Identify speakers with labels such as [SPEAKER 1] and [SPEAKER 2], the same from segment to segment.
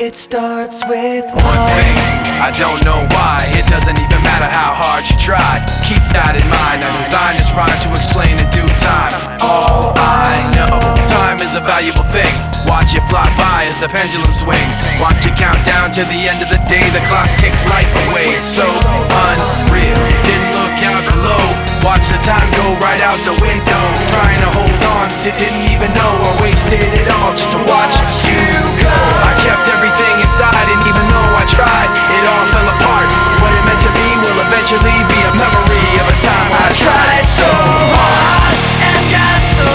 [SPEAKER 1] It starts with
[SPEAKER 2] one thing, I don't know why. It doesn't even matter how hard you try. Keep that in mind. I designed this rhyme to explain in due time. All I know, time is a valuable thing. Watch it fly by as the pendulum swings. Watch it count down to the end of the day. The clock takes life away. It's so unreal. Didn't look out below. Watch the time go right out the window. Trying to hold on to didn't even know I wasted it all just to watch you go. I kept everything inside, and even though I tried, it all fell apart. What it meant to be will eventually be a memory of a time when I tried so hard and got so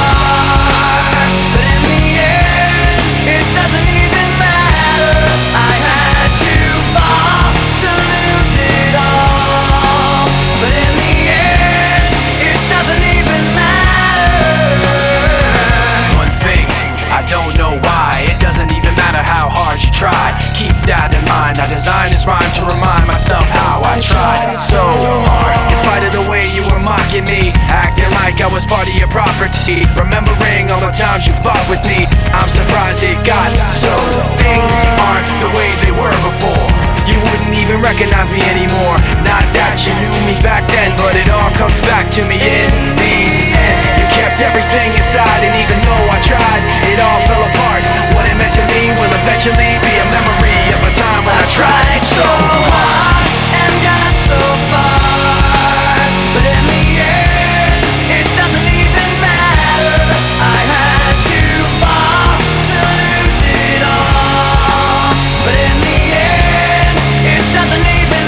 [SPEAKER 2] far, but in the end, it doesn't even matter. I had to fall to lose it all, but in the end, it doesn't even matter. One thing, I don't know why. It doesn't even matter how hard you try. Keep that in mind. I designed this rhyme to remind myself how I tried so hard. In spite of the way you were mocking me, acting like I was part of your property, remembering all the times you fought with me, I'm surprised it got so. Things aren't the way they were before. You wouldn't even recognize me anymore. Not that you knew me back then, but it all comes back to me in the end. You kept everything inside, and even though I tried, it all fell apart. What it meant to me will eventually be a memory of a time when I tried so hard and got so far, but in the end, it doesn't even matter. I had to fall to lose it all, but in the end, it doesn't even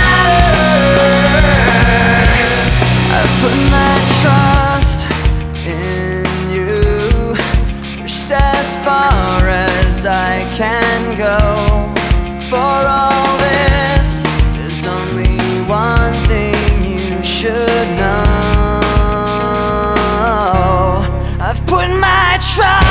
[SPEAKER 2] matter. I've put my trust in you, pushed as far as I can go. For all this, there's only one thing you should know. I've put my trust